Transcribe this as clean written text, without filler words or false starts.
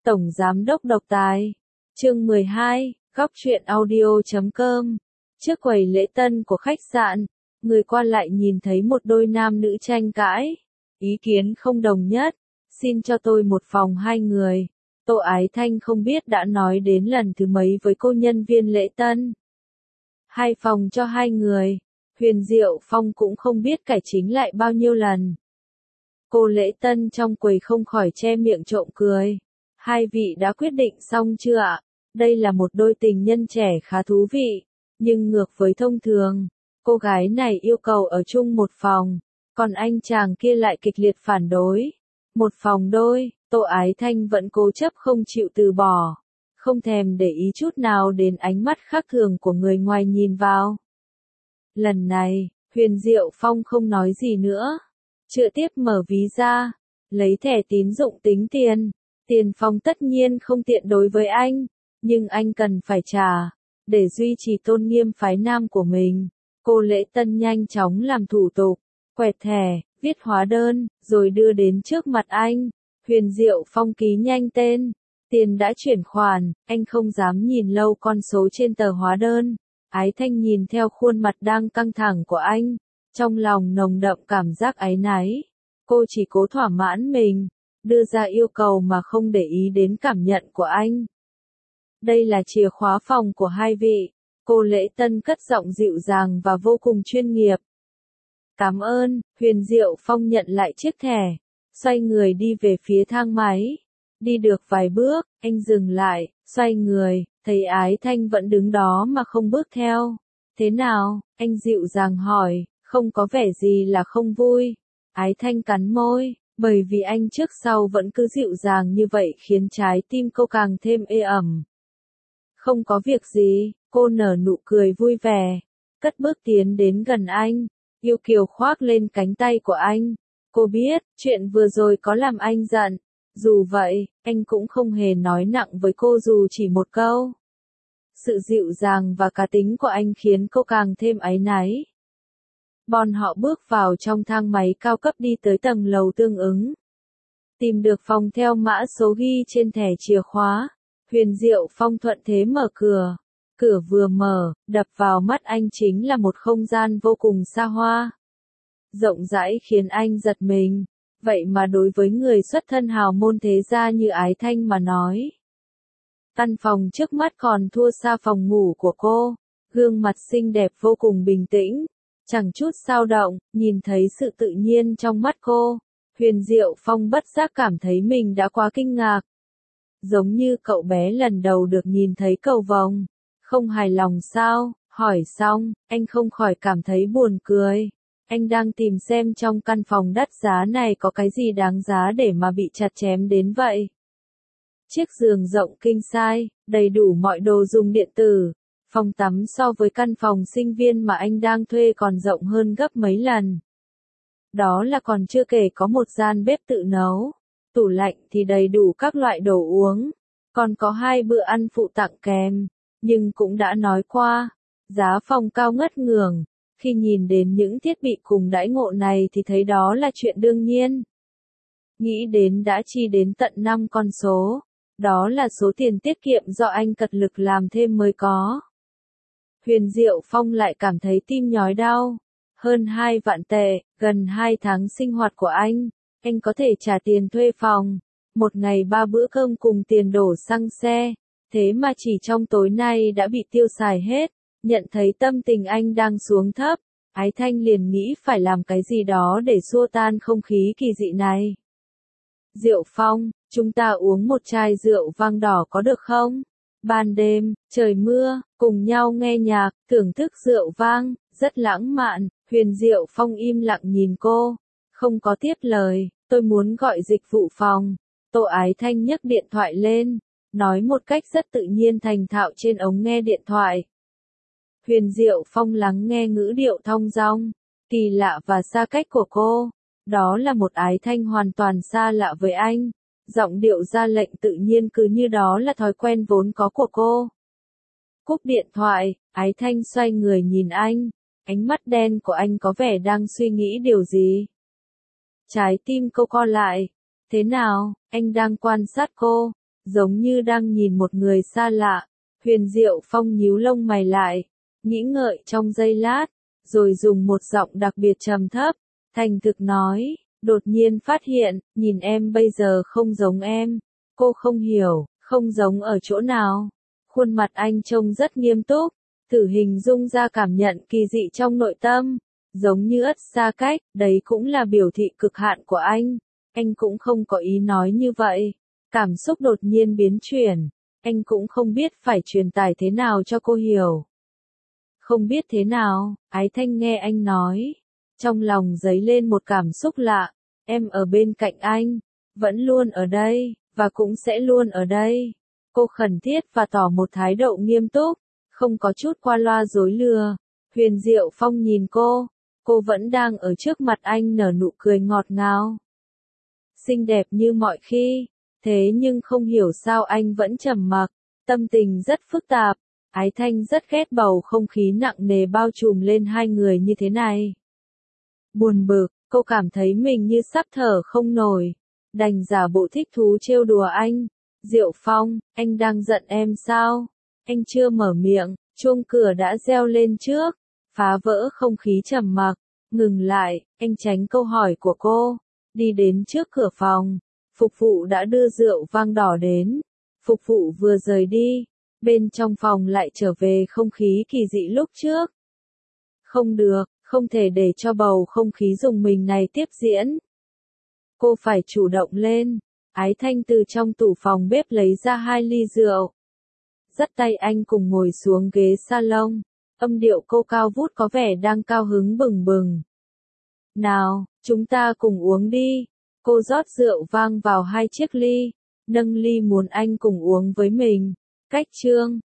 Tổng Giám đốc độc tài. Chương 12, góc truyện audio.com. Trước quầy lễ tân của khách sạn, người qua lại nhìn thấy một đôi nam nữ tranh cãi. Ý kiến không đồng nhất. Xin cho tôi một phòng 2 người. Tô Ái Thanh không biết đã nói đến lần thứ mấy với cô nhân viên lễ tân. 2 phòng cho 2 người. Huyền Diệu Phong cũng không biết cải chính lại bao nhiêu lần. Cô lễ tân trong quầy không khỏi che miệng trộm cười. 2 vị đã quyết định xong chưa ạ? Đây là một đôi tình nhân trẻ khá thú vị. Nhưng ngược với thông thường, cô gái này yêu cầu ở chung một phòng, còn anh chàng kia lại kịch liệt phản đối. Một phòng đôi, Tô Ái Thanh vẫn cố chấp không chịu từ bỏ, không thèm để ý chút nào đến ánh mắt khác thường của người ngoài nhìn vào. Lần này, Huyền Diệu Phong không nói gì nữa. Trực tiếp mở ví ra, lấy thẻ tín dụng tính tiền. Tiền phòng tất nhiên không tiện đối với anh, nhưng anh cần phải trả, để duy trì tôn nghiêm phái nam của mình. Cô lễ tân nhanh chóng làm thủ tục, quẹt thẻ, viết hóa đơn, rồi đưa đến trước mặt anh. Huyền Diệu Phong ký nhanh tên, tiền đã chuyển khoản, anh không dám nhìn lâu con số trên tờ hóa đơn. Ái Thanh nhìn theo khuôn mặt đang căng thẳng của anh, trong lòng nồng đậm cảm giác áy náy. Cô chỉ cố thỏa mãn mình, đưa ra yêu cầu mà không để ý đến cảm nhận của anh. Đây là chìa khóa phòng của 2 vị. Cô lễ tân cất giọng dịu dàng và vô cùng chuyên nghiệp. Cảm ơn. Huyền Diệu Phong nhận lại chiếc thẻ, xoay người đi về phía thang máy. Đi được vài bước, anh dừng lại, xoay người, thấy Ái Thanh vẫn đứng đó mà không bước theo. Thế nào? Anh dịu dàng hỏi, không có vẻ gì là không vui. Ái Thanh cắn môi, bởi vì anh trước sau vẫn cứ dịu dàng như vậy khiến trái tim cô càng thêm ê ẩm. Không có việc gì, cô nở nụ cười vui vẻ, cất bước tiến đến gần anh, yêu kiều khoác lên cánh tay của anh. Cô biết, chuyện vừa rồi có làm anh giận, dù vậy, anh cũng không hề nói nặng với cô dù chỉ một câu. Sự dịu dàng và cá tính của anh khiến cô càng thêm áy náy. Bọn họ bước vào trong thang máy cao cấp đi tới tầng lầu tương ứng. Tìm được phòng theo mã số ghi trên thẻ chìa khóa. Huyền Diệu Phong thuận thế mở cửa. Cửa vừa mở, đập vào mắt anh chính là một không gian vô cùng xa hoa. Rộng rãi khiến anh giật mình. Vậy mà đối với người xuất thân hào môn thế gia như Ái Thanh mà nói. Căn phòng trước mắt còn thua xa phòng ngủ của cô. Gương mặt xinh đẹp vô cùng bình tĩnh. Chẳng chút dao động, nhìn thấy sự tự nhiên trong mắt cô. Huyền Diệu Phong bất giác cảm thấy mình đã quá kinh ngạc. Giống như cậu bé lần đầu được nhìn thấy cầu vồng. Không hài lòng sao? Hỏi xong, anh không khỏi cảm thấy buồn cười. Anh đang tìm xem trong căn phòng đắt giá này có cái gì đáng giá để mà bị chặt chém đến vậy. Chiếc giường rộng king size, đầy đủ mọi đồ dùng điện tử. Phòng tắm so với căn phòng sinh viên mà anh đang thuê còn rộng hơn gấp mấy lần. Đó là còn chưa kể có một gian bếp tự nấu. Tủ lạnh thì đầy đủ các loại đồ uống. Còn có 2 bữa ăn phụ tặng kèm. Nhưng cũng đã nói qua, giá phòng cao ngất ngưởng. Khi nhìn đến những thiết bị cùng đãi ngộ này thì thấy đó là chuyện đương nhiên. Nghĩ đến đã chi đến tận 5 con số. Đó là số tiền tiết kiệm do anh cật lực làm thêm mới có. Huyền Diệu Phong lại cảm thấy tim nhói đau. Hơn 2 vạn tệ, gần 2 tháng sinh hoạt của anh có thể trả tiền thuê phòng, một ngày 3 bữa cơm cùng tiền đổ xăng xe. Thế mà chỉ trong tối nay đã bị tiêu xài hết. Nhận thấy tâm tình anh đang xuống thấp, Ái Thanh liền nghĩ phải làm cái gì đó để xua tan không khí kỳ dị này. Diệu Phong, chúng ta uống một chai rượu vang đỏ có được không? Ban đêm, trời mưa, cùng nhau nghe nhạc, thưởng thức rượu vang, rất lãng mạn. Huyền Diệu Phong im lặng nhìn cô, không có tiếp lời. Tôi muốn gọi dịch vụ phòng. Tô Ái Thanh nhấc điện thoại lên, nói một cách rất tự nhiên thành thạo trên ống nghe điện thoại. Huyền Diệu Phong lắng nghe ngữ điệu thong dong, kỳ lạ và xa cách của cô. Đó là một Ái Thanh hoàn toàn xa lạ với anh. Giọng điệu ra lệnh tự nhiên cứ như đó là thói quen vốn có của cô. Cúp điện thoại, Ái Thanh xoay người nhìn anh. Ánh mắt đen của anh có vẻ đang suy nghĩ điều gì. Trái tim cô co lại. Thế nào, anh đang quan sát cô. giống như đang nhìn một người xa lạ. Huyền Diệu Phong nhíu lông mày lại, nghĩ ngợi trong giây lát, rồi dùng một giọng đặc biệt trầm thấp, thành thực nói, đột nhiên phát hiện, nhìn em bây giờ không giống em. Cô không hiểu, không giống ở chỗ nào. Khuôn mặt anh trông rất nghiêm túc, thử hình dung ra cảm nhận kỳ dị trong nội tâm, giống như ất xa cách, đấy cũng là biểu thị cực hạn của anh. Anh cũng không có ý nói như vậy. Cảm xúc đột nhiên biến chuyển, anh cũng không biết phải truyền tải thế nào cho cô hiểu. Không biết thế nào, Ái Thanh nghe anh nói. Trong lòng dấy lên một cảm xúc lạ, em ở bên cạnh anh, vẫn luôn ở đây, và cũng sẽ luôn ở đây. Cô khẩn thiết và tỏ một thái độ nghiêm túc, không có chút qua loa dối lừa. Huyền Diệu Phong nhìn cô vẫn đang ở trước mặt anh nở nụ cười ngọt ngào. Xinh đẹp như mọi khi, thế nhưng không hiểu sao anh vẫn trầm mặc, tâm tình rất phức tạp. Ái Thanh rất ghét bầu không khí nặng nề bao trùm lên hai người như thế này. Buồn bực, cô cảm thấy mình như sắp thở không nổi, đành giả bộ thích thú trêu đùa anh. Diệu Phong, anh đang giận em sao? Anh chưa mở miệng, chuông cửa đã reo lên trước, phá vỡ không khí trầm mặc. Ngừng lại, anh tránh câu hỏi của cô, đi đến trước cửa phòng. Phục vụ đã đưa rượu vang đỏ đến. Phục vụ vừa rời đi, bên trong phòng lại trở về không khí kỳ dị lúc trước. Không được, không thể để cho bầu không khí rùng mình này tiếp diễn. Cô phải chủ động lên. Ái Thanh từ trong tủ phòng bếp lấy ra 2 ly rượu. Dắt tay anh cùng ngồi xuống ghế salon. Âm điệu cô cao vút có vẻ đang cao hứng bừng bừng. Nào, chúng ta cùng uống đi. Cô rót rượu vang vào 2 chiếc ly, nâng ly muốn anh cùng uống với mình. Cách chương